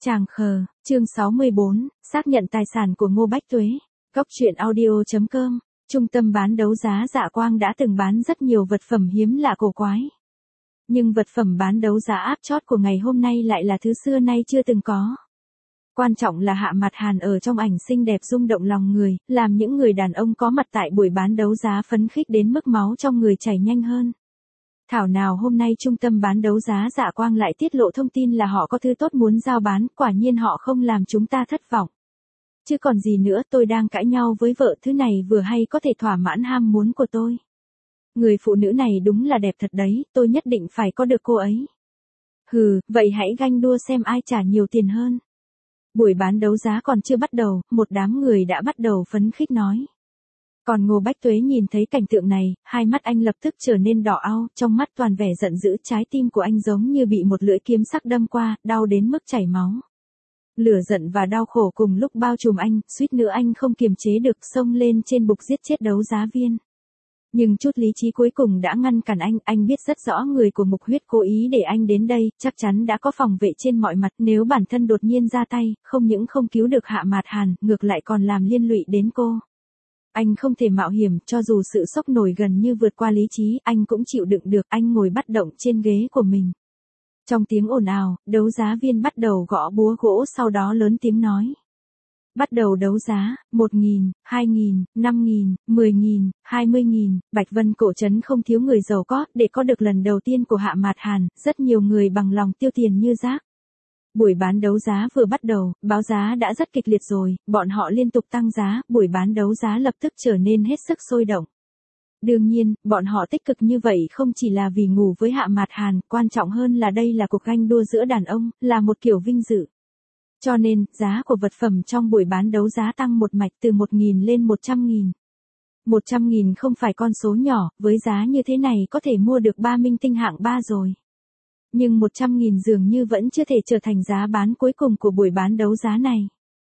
Tràng khờ, chương 64, xác nhận tài sản của Ngô Bách Tuế. Góc truyện audio.com, trung tâm bán đấu giá Dạ Quang đã từng bán rất nhiều vật phẩm hiếm lạ cổ quái. Nhưng vật phẩm bán đấu giá áp chót của ngày hôm nay lại là thứ xưa nay chưa từng có. Quan trọng là Hạ Mạt Hàn ở trong ảnh xinh đẹp rung động lòng người, làm những người đàn ông có mặt tại buổi bán đấu giá phấn khích đến mức máu trong người chảy nhanh hơn. Thảo nào hôm nay trung tâm bán đấu giá Dạ Quang lại tiết lộ thông tin là họ có thứ tốt muốn giao bán, quả nhiên họ không làm chúng ta thất vọng. Chứ còn gì nữa, tôi đang cãi nhau với vợ, thứ này vừa hay có thể thỏa mãn ham muốn của tôi. Người phụ nữ này đúng là đẹp thật đấy, tôi nhất định phải có được cô ấy. Hừ, vậy hãy ganh đua xem ai trả nhiều tiền hơn. Buổi bán đấu giá còn chưa bắt đầu, một đám người đã bắt đầu phấn khích nói. Còn Ngô Bách Tuế nhìn thấy cảnh tượng này, hai mắt anh lập tức trở nên đỏ au, trong mắt toàn vẻ giận dữ, trái tim của anh giống như bị một lưỡi kiếm sắc đâm qua, đau đến mức chảy máu. Lửa giận và đau khổ cùng lúc bao trùm anh, suýt nữa anh không kiềm chế được xông lên trên bục giết chết đấu giá viên. Nhưng chút lý trí cuối cùng đã ngăn cản anh biết rất rõ người của Mục Huyết cố ý để anh đến đây, chắc chắn đã có phòng vệ trên mọi mặt, nếu bản thân đột nhiên ra tay, không những không cứu được Hạ Mạt Hàn, ngược lại còn làm liên lụy đến cô. Anh không thể mạo hiểm, cho dù sự sốc nổi gần như vượt qua lý trí, anh cũng chịu đựng được, anh ngồi bất động trên ghế của mình. Trong tiếng ồn ào, đấu giá viên bắt đầu gõ búa gỗ, sau đó lớn tiếng nói. Bắt đầu đấu giá, 1.000, 2.000, 5.000, 10.000, 20.000, Bạch Vân cổ trấn không thiếu người giàu có, để có được lần đầu tiên của Hạ Mạt Hàn, rất nhiều người bằng lòng tiêu tiền như rác. Buổi bán đấu giá vừa bắt đầu, báo giá đã rất kịch liệt rồi, bọn họ liên tục tăng giá, buổi bán đấu giá lập tức trở nên hết sức sôi động. Đương nhiên, bọn họ tích cực như vậy không chỉ là vì ngủ với Hạ Mạt Hàn, quan trọng hơn là đây là cuộc ganh đua giữa đàn ông, là một kiểu vinh dự. Cho nên, giá của vật phẩm trong buổi bán đấu giá tăng một mạch từ 1.000 lên 100.000. 100.000 không phải con số nhỏ, với giá như thế này có thể mua được 3 minh tinh hạng 3 rồi. Nhưng 100.000 dường như vẫn chưa thể trở thành giá bán cuối cùng của buổi bán đấu giá này.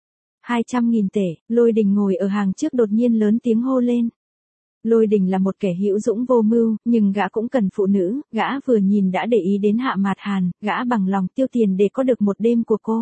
200.000 tệ, Lôi Đình ngồi ở hàng trước đột nhiên lớn tiếng hô lên. Lôi Đình là một kẻ hữu dũng vô mưu, nhưng gã cũng cần phụ nữ, gã vừa nhìn đã để ý đến Hạ Mạt Hàn, gã bằng lòng tiêu tiền để có được một đêm của cô.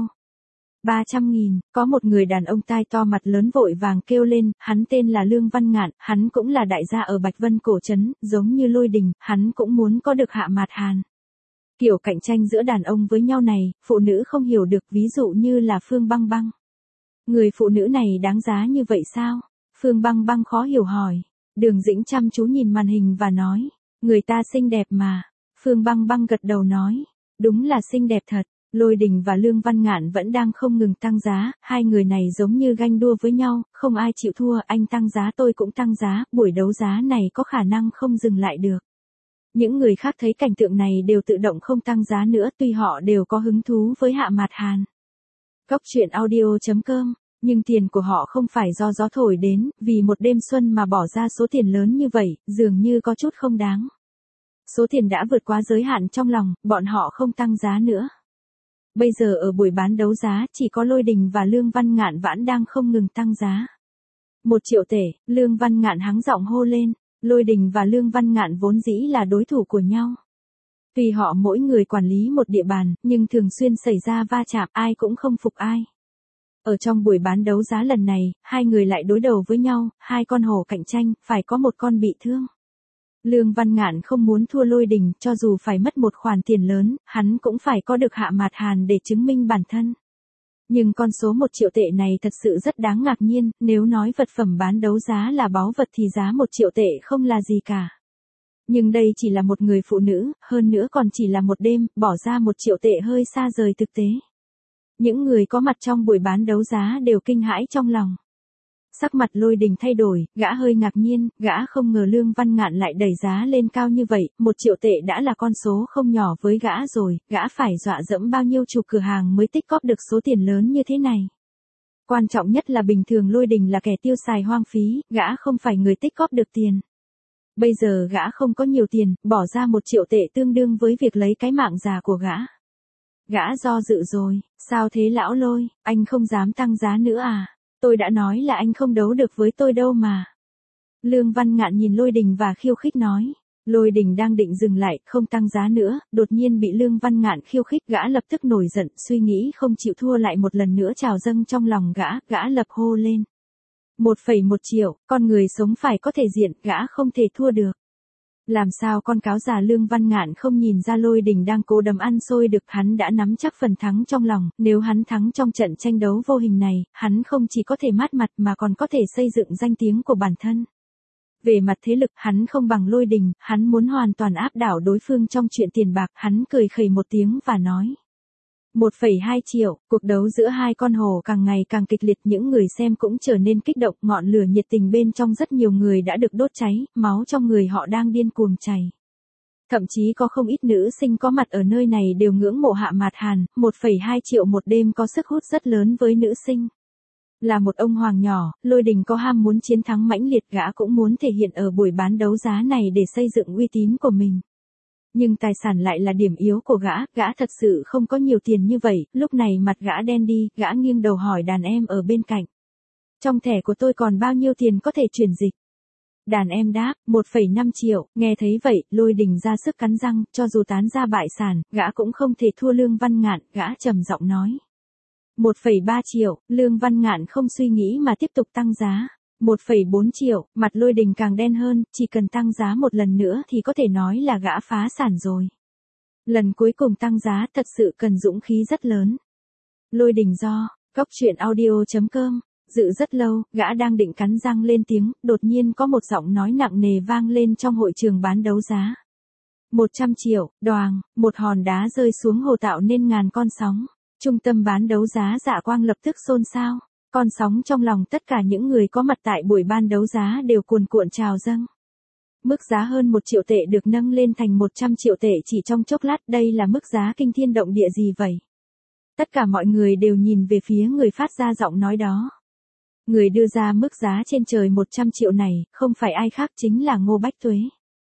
300.000, có một người đàn ông tai to mặt lớn vội vàng kêu lên, hắn tên là Lương Văn Ngạn, hắn cũng là đại gia ở Bạch Vân cổ trấn, giống như Lôi Đình, hắn cũng muốn có được Hạ Mạt Hàn. Kiểu cạnh tranh giữa đàn ông với nhau này, phụ nữ không hiểu được, ví dụ như là Phương Băng Băng. Người phụ nữ này đáng giá như vậy sao? Phương Băng Băng khó hiểu hỏi. Đường Dĩnh chăm chú nhìn màn hình và nói, người ta xinh đẹp mà. Phương Băng Băng gật đầu nói, đúng là xinh đẹp thật. Lôi Đình và Lương Văn Ngạn vẫn đang không ngừng tăng giá, hai người này giống như ganh đua với nhau, không ai chịu thua, anh tăng giá tôi cũng tăng giá, buổi đấu giá này có khả năng không dừng lại được. Những người khác thấy cảnh tượng này đều tự động không tăng giá nữa, tuy họ đều có hứng thú với Hạ Mạt Hàn. Góc truyện audio.com, nhưng tiền của họ không phải do gió thổi đến, vì một đêm xuân mà bỏ ra số tiền lớn như vậy, dường như có chút không đáng. Số tiền đã vượt quá giới hạn trong lòng, bọn họ không tăng giá nữa. Bây giờ ở buổi bán đấu giá, chỉ có Lôi Đình và Lương Văn Ngạn vẫn đang không ngừng tăng giá. 1 triệu tệ, Lương Văn Ngạn hắng giọng hô lên. Lôi Đình và Lương Văn Ngạn vốn dĩ là đối thủ của nhau. Vì họ mỗi người quản lý một địa bàn, nhưng thường xuyên xảy ra va chạm, ai cũng không phục ai. Ở trong buổi bán đấu giá lần này, hai người lại đối đầu với nhau, hai con hổ cạnh tranh, phải có một con bị thương. Lương Văn Ngạn không muốn thua Lôi Đình, cho dù phải mất một khoản tiền lớn, hắn cũng phải có được Hạ Mạt Hàn để chứng minh bản thân. Nhưng con số 1 triệu tệ này thật sự rất đáng ngạc nhiên, nếu nói vật phẩm bán đấu giá là báu vật thì giá 1 triệu tệ không là gì cả. Nhưng đây chỉ là một người phụ nữ, hơn nữa còn chỉ là một đêm, bỏ ra 1 triệu tệ hơi xa rời thực tế. Những người có mặt trong buổi bán đấu giá đều kinh hãi trong lòng. Sắc mặt Lôi Đình thay đổi, gã hơi ngạc nhiên, gã không ngờ Lương Văn Ngạn lại đẩy giá lên cao như vậy, 1 triệu tệ đã là con số không nhỏ với gã rồi, gã phải dọa dẫm bao nhiêu chủ cửa hàng mới tích góp được số tiền lớn như thế này. Quan trọng nhất là bình thường Lôi Đình là kẻ tiêu xài hoang phí, gã không phải người tích góp được tiền. Bây giờ gã không có nhiều tiền, bỏ ra 1 triệu tệ tương đương với việc lấy cái mạng già của gã. Gã do dự rồi, sao thế lão Lôi, anh không dám tăng giá nữa à? Tôi đã nói là anh không đấu được với tôi đâu mà. Lương Văn Ngạn nhìn Lôi Đình và khiêu khích nói. Lôi Đình đang định dừng lại, không tăng giá nữa, đột nhiên bị Lương Văn Ngạn khiêu khích, gã lập tức nổi giận, suy nghĩ không chịu thua lại một lần nữa trào dâng trong lòng gã lập hô lên. 1,1 triệu, con người sống phải có thể diện, gã không thể thua được. Làm sao con cáo già Lương Văn Ngạn không nhìn ra Lôi Đình đang cố đấm ăn xôi được, hắn đã nắm chắc phần thắng trong lòng, nếu hắn thắng trong trận tranh đấu vô hình này, hắn không chỉ có thể mát mặt mà còn có thể xây dựng danh tiếng của bản thân. Về mặt thế lực, hắn không bằng Lôi Đình, hắn muốn hoàn toàn áp đảo đối phương trong chuyện tiền bạc, hắn cười khẩy một tiếng và nói. 1,2 triệu, cuộc đấu giữa hai con hổ càng ngày càng kịch liệt, những người xem cũng trở nên kích động, ngọn lửa nhiệt tình bên trong rất nhiều người đã được đốt cháy, máu trong người họ đang điên cuồng chảy. Thậm chí có không ít nữ sinh có mặt ở nơi này đều ngưỡng mộ Hạ Mạt Hàn, 1,2 triệu một đêm có sức hút rất lớn với nữ sinh. Là một ông hoàng nhỏ, Lôi Đình có ham muốn chiến thắng mãnh liệt, gã cũng muốn thể hiện ở buổi bán đấu giá này để xây dựng uy tín của mình. Nhưng tài sản lại là điểm yếu của gã thật sự không có nhiều tiền như vậy, lúc này mặt gã đen đi, gã nghiêng đầu hỏi đàn em ở bên cạnh. Trong thẻ của tôi còn bao nhiêu tiền có thể chuyển dịch? Đàn em đáp, 1,5 triệu, nghe thấy vậy, Lôi Đình ra sức cắn răng, cho dù tán ra bại sản, gã cũng không thể thua Lương Văn Ngạn, gã trầm giọng nói. 1,3 triệu, Lương Văn Ngạn không suy nghĩ mà tiếp tục tăng giá. 1,4 triệu, mặt Lôi Đình càng đen hơn, chỉ cần tăng giá một lần nữa thì có thể nói là gã phá sản rồi. Lần cuối cùng tăng giá thật sự cần dũng khí rất lớn. Lôi Đình do, Góc Truyện Audio.com, dự rất lâu, gã đang định cắn răng lên tiếng, đột nhiên có một giọng nói nặng nề vang lên trong hội trường bán đấu giá. 100 triệu, đoàng, một hòn đá rơi xuống hồ tạo nên ngàn con sóng. Trung tâm bán đấu giá Dạ Quang lập tức xôn xao. Con sóng trong lòng tất cả những người có mặt tại buổi ban đấu giá đều cuồn cuộn trào dâng. Mức giá hơn 1 triệu tệ được nâng lên thành 100 triệu tệ chỉ trong chốc lát, đây là mức giá kinh thiên động địa gì vậy? Tất cả mọi người đều nhìn về phía người phát ra giọng nói đó. Người đưa ra mức giá trên trời 100 triệu này, không phải ai khác chính là Ngô Bách Tuế.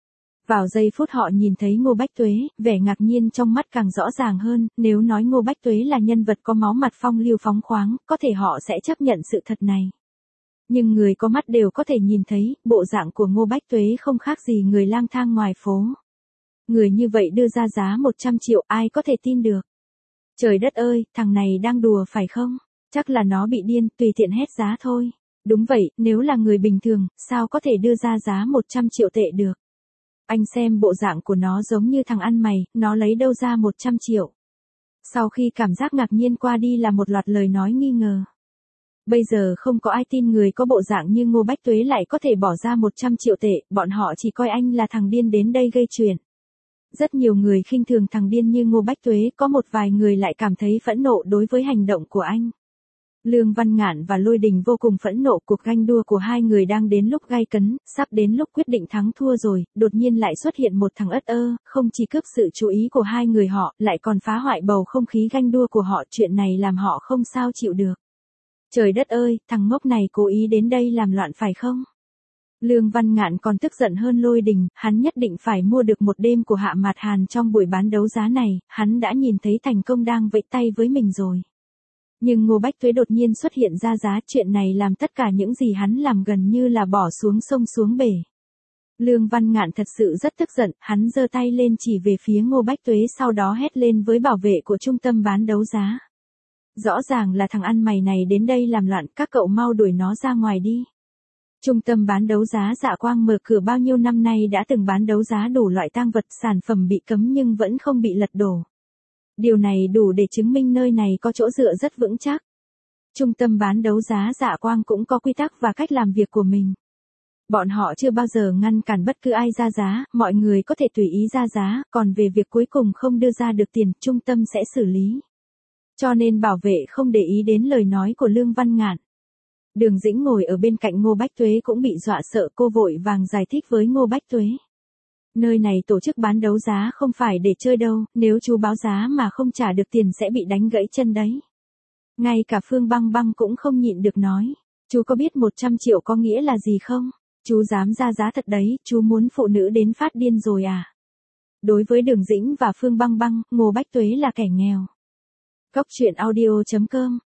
Vào giây phút họ nhìn thấy Ngô Bách Tuế, vẻ ngạc nhiên trong mắt càng rõ ràng hơn, nếu nói Ngô Bách Tuế là nhân vật có máu mặt phong lưu phóng khoáng, có thể họ sẽ chấp nhận sự thật này. Nhưng người có mắt đều có thể nhìn thấy, bộ dạng của Ngô Bách Tuế không khác gì người lang thang ngoài phố. Người như vậy đưa ra giá 100 triệu, ai có thể tin được? Trời đất ơi, thằng này đang đùa phải không? Chắc là nó bị điên, tùy tiện hét giá thôi. Đúng vậy, nếu là người bình thường, sao có thể đưa ra giá 100 triệu tệ được? Anh xem bộ dạng của nó giống như thằng ăn mày, nó lấy đâu ra 100 triệu. Sau khi cảm giác ngạc nhiên qua đi là một loạt lời nói nghi ngờ. Bây giờ không có ai tin người có bộ dạng như Ngô Bách Tuế lại có thể bỏ ra 100 triệu tệ, bọn họ chỉ coi anh là thằng điên đến đây gây chuyện. Rất nhiều người khinh thường thằng điên như Ngô Bách Tuế, có một vài người lại cảm thấy phẫn nộ đối với hành động của anh. Lương Văn Ngạn và Lôi Đình vô cùng phẫn nộ, cuộc ganh đua của hai người đang đến lúc gay cấn, sắp đến lúc quyết định thắng thua rồi, đột nhiên lại xuất hiện một thằng ất ơ, không chỉ cướp sự chú ý của hai người họ, lại còn phá hoại bầu không khí ganh đua của họ, chuyện này làm họ không sao chịu được. Trời đất ơi, thằng ngốc này cố ý đến đây làm loạn phải không? Lương Văn Ngạn còn tức giận hơn Lôi Đình, hắn nhất định phải mua được một đêm của Hạ Mạt Hàn trong buổi bán đấu giá này, hắn đã nhìn thấy thành công đang vẫy tay với mình rồi. Nhưng Ngô Bách Tuế đột nhiên xuất hiện ra giá, chuyện này làm tất cả những gì hắn làm gần như là bỏ xuống sông xuống bể. Lương Văn Ngạn thật sự rất tức giận, hắn giơ tay lên chỉ về phía Ngô Bách Tuế, sau đó hét lên với bảo vệ của trung tâm bán đấu giá. Rõ ràng là thằng ăn mày này đến đây làm loạn, các cậu mau đuổi nó ra ngoài đi. Trung tâm bán đấu giá Dạ Quang mở cửa bao nhiêu năm nay đã từng bán đấu giá đủ loại tang vật, sản phẩm bị cấm nhưng vẫn không bị lật đổ. Điều này đủ để chứng minh nơi này có chỗ dựa rất vững chắc. Trung tâm bán đấu giá Dạ Quang cũng có quy tắc và cách làm việc của mình. Bọn họ chưa bao giờ ngăn cản bất cứ ai ra giá, mọi người có thể tùy ý ra giá, còn về việc cuối cùng không đưa ra được tiền, trung tâm sẽ xử lý. Cho nên bảo vệ không để ý đến lời nói của Lương Văn Ngạn. Đường Dĩnh ngồi ở bên cạnh Ngô Bách Tuế cũng bị dọa sợ, cô vội vàng giải thích với Ngô Bách Tuế. Nơi này tổ chức bán đấu giá không phải để chơi đâu, nếu chú báo giá mà không trả được tiền sẽ bị đánh gãy chân đấy. Ngay cả Phương Băng Băng cũng không nhịn được nói. Chú có biết 100 triệu có nghĩa là gì không? Chú dám ra giá thật đấy, chú muốn phụ nữ đến phát điên rồi à? Đối với Đường Dĩnh và Phương Băng Băng, Ngô Bách Tuế là kẻ nghèo. Góc Truyện Audio.com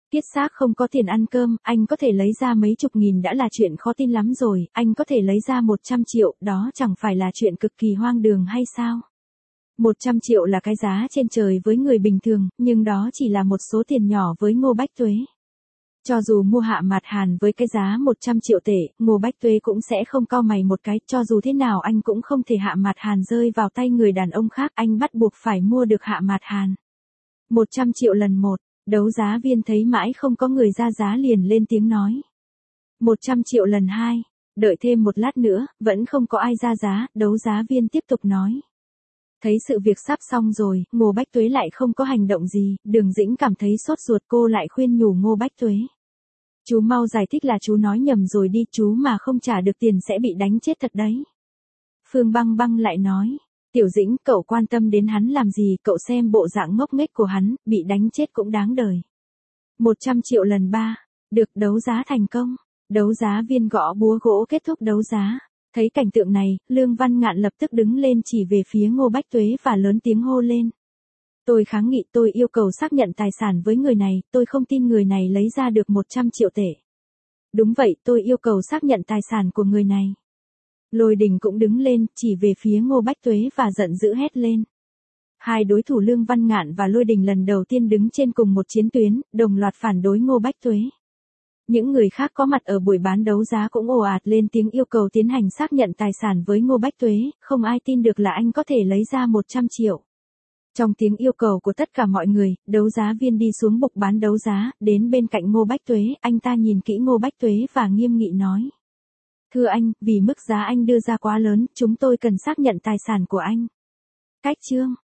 Kiết xác không có tiền ăn cơm, anh có thể lấy ra mấy chục nghìn đã là chuyện khó tin lắm rồi, anh có thể lấy ra 100 triệu, đó chẳng phải là chuyện cực kỳ hoang đường hay sao? 100 triệu là cái giá trên trời với người bình thường, nhưng đó chỉ là một số tiền nhỏ với Ngô Bách Tuế. Cho dù mua Hạ Mạt Hàn với cái giá 100 triệu tệ, Ngô Bách Tuế cũng sẽ không cau mày một cái, cho dù thế nào anh cũng không thể Hạ Mạt Hàn rơi vào tay người đàn ông khác, anh bắt buộc phải mua được Hạ Mạt Hàn. 100 triệu lần một, đấu giá viên thấy mãi không có người ra giá liền lên tiếng nói. 100 triệu lần hai, đợi thêm một lát nữa, vẫn không có ai ra giá, đấu giá viên tiếp tục nói. Thấy sự việc sắp xong rồi, Ngô Bách Tuế lại không có hành động gì, Đường Dĩnh cảm thấy sốt ruột, cô lại khuyên nhủ Ngô Bách Tuế. Chú mau giải thích là chú nói nhầm rồi đi, chú mà không trả được tiền sẽ bị đánh chết thật đấy. Phương Băng Băng lại nói, Tiểu Dĩnh, cậu quan tâm đến hắn làm gì, cậu xem bộ dạng ngốc nghếch của hắn, bị đánh chết cũng đáng đời. 100 triệu lần ba, được, đấu giá thành công. Đấu giá viên gõ búa gỗ kết thúc đấu giá. Thấy cảnh tượng này, Lương Văn Ngạn lập tức đứng lên chỉ về phía Ngô Bách Tuế và lớn tiếng hô lên. Tôi kháng nghị, tôi yêu cầu xác nhận tài sản với người này, tôi không tin người này lấy ra được 100 triệu tệ. Đúng vậy, tôi yêu cầu xác nhận tài sản của người này. Lôi Đình cũng đứng lên, chỉ về phía Ngô Bách Tuế và giận dữ hét lên. Hai đối thủ Lương Văn Ngạn và Lôi Đình lần đầu tiên đứng trên cùng một chiến tuyến, đồng loạt phản đối Ngô Bách Tuế. Những người khác có mặt ở buổi bán đấu giá cũng ồ ạt lên tiếng yêu cầu tiến hành xác nhận tài sản với Ngô Bách Tuế, không ai tin được là anh có thể lấy ra 100 triệu. Trong tiếng yêu cầu của tất cả mọi người, đấu giá viên đi xuống bục bán đấu giá, đến bên cạnh Ngô Bách Tuế, anh ta nhìn kỹ Ngô Bách Tuế và nghiêm nghị nói. Thưa anh, vì mức giá anh đưa ra quá lớn, chúng tôi cần xác nhận tài sản của anh. Cách chương